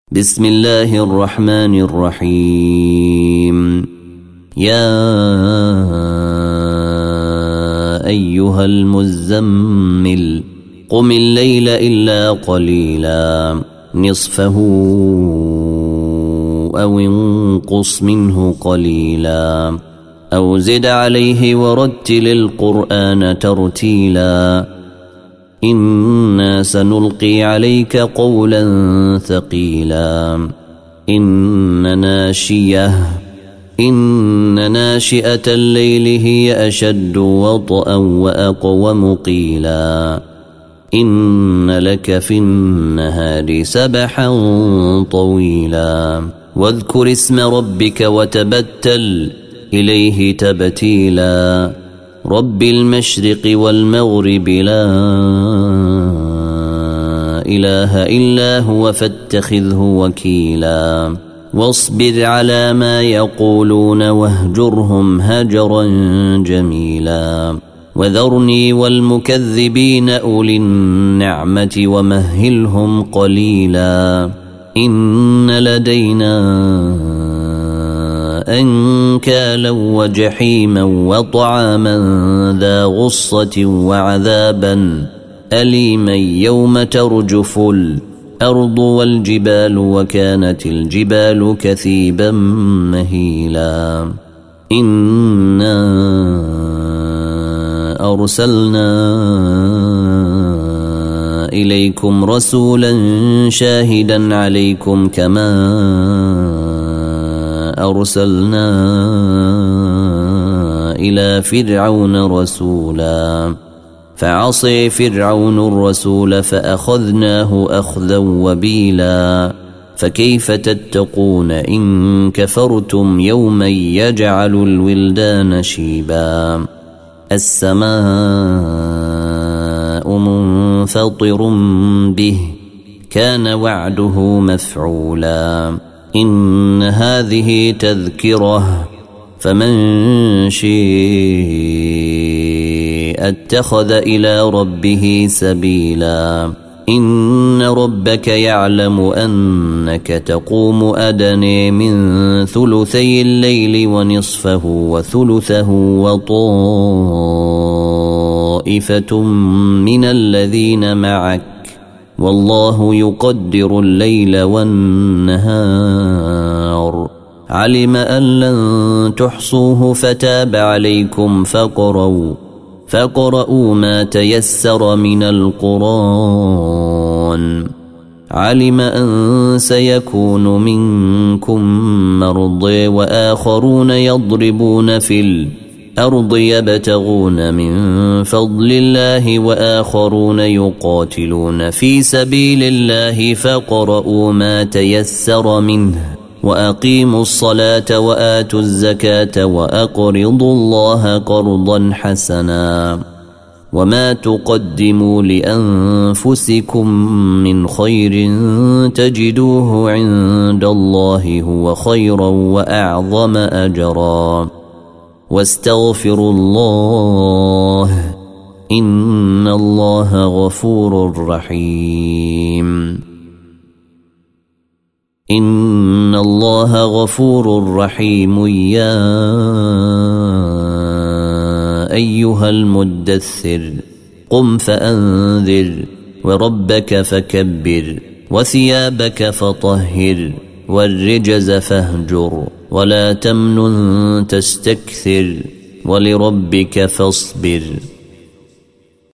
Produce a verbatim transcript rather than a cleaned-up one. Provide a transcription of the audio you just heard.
بسم الله الرحمن الرحيم. يا أيها المزمل قم الليل إلا قليلا نصفه أو انقص منه قليلا أو زد عليه ورتل القرآن ترتيلا إنا سنلقي عليك قولا ثقيلا إن ناشية إن ناشئة الليل هي أشد وطئا وأقوم قيلا إن لك في النهار سبحا طويلا واذكر اسم ربك وتبتل إليه تبتيلا رب المشرق والمغرب لا إله إلا هو فاتخذه وكيلا واصبر على ما يقولون واهجرهم هجرا جميلا وذرني والمكذبين أولي النعمة ومهلهم قليلا إن لدينا أنكالا وجحيما وطعاما ذا غصة وعذابا أليما يوم ترجف الأرض والجبال وكانت الجبال كثيبا مهيلا إنا أرسلنا إليكم رسولا شاهدا عليكم كما أرسلنا إلى فرعون رسولا فعصي فرعون الرسول فأخذناه أخذا وبيلا فكيف تتقون إن كفرتم يوما يجعل الولدان شيبا السماء منفطر به كان وعده مفعولا إن هذه تذكرة فمن شاء اتخذ إلى ربه سبيلا إن ربك يعلم أنك تقوم أدنى من ثلثي الليل ونصفه وثلثه وطائفة من الذين معك والله يقدر الليل والنهار علم أن لن تحصوه فتاب عليكم فقرؤوا فقرؤوا ما تيسر من القرآن علم أن سيكون منكم مرضى وآخرون يضربون في الأرض يبتغون من فضل الله وآخرون يقاتلون في سبيل الله فقرؤوا ما تيسر منه وأقيموا الصلاة وآتوا الزكاة وأقرضوا الله قرضا حسنا وما تقدموا لأنفسكم من خير تجدوه عند الله هو خيرا وأعظم أجرا واستغفروا الله إن الله غفور رحيم إن الله غفور رحيم يا أيها المدثر قم فأنذر وربك فكبر وثيابك فطهر والرجز فاهجر ولا تمنن تستكثر ولربك فاصبر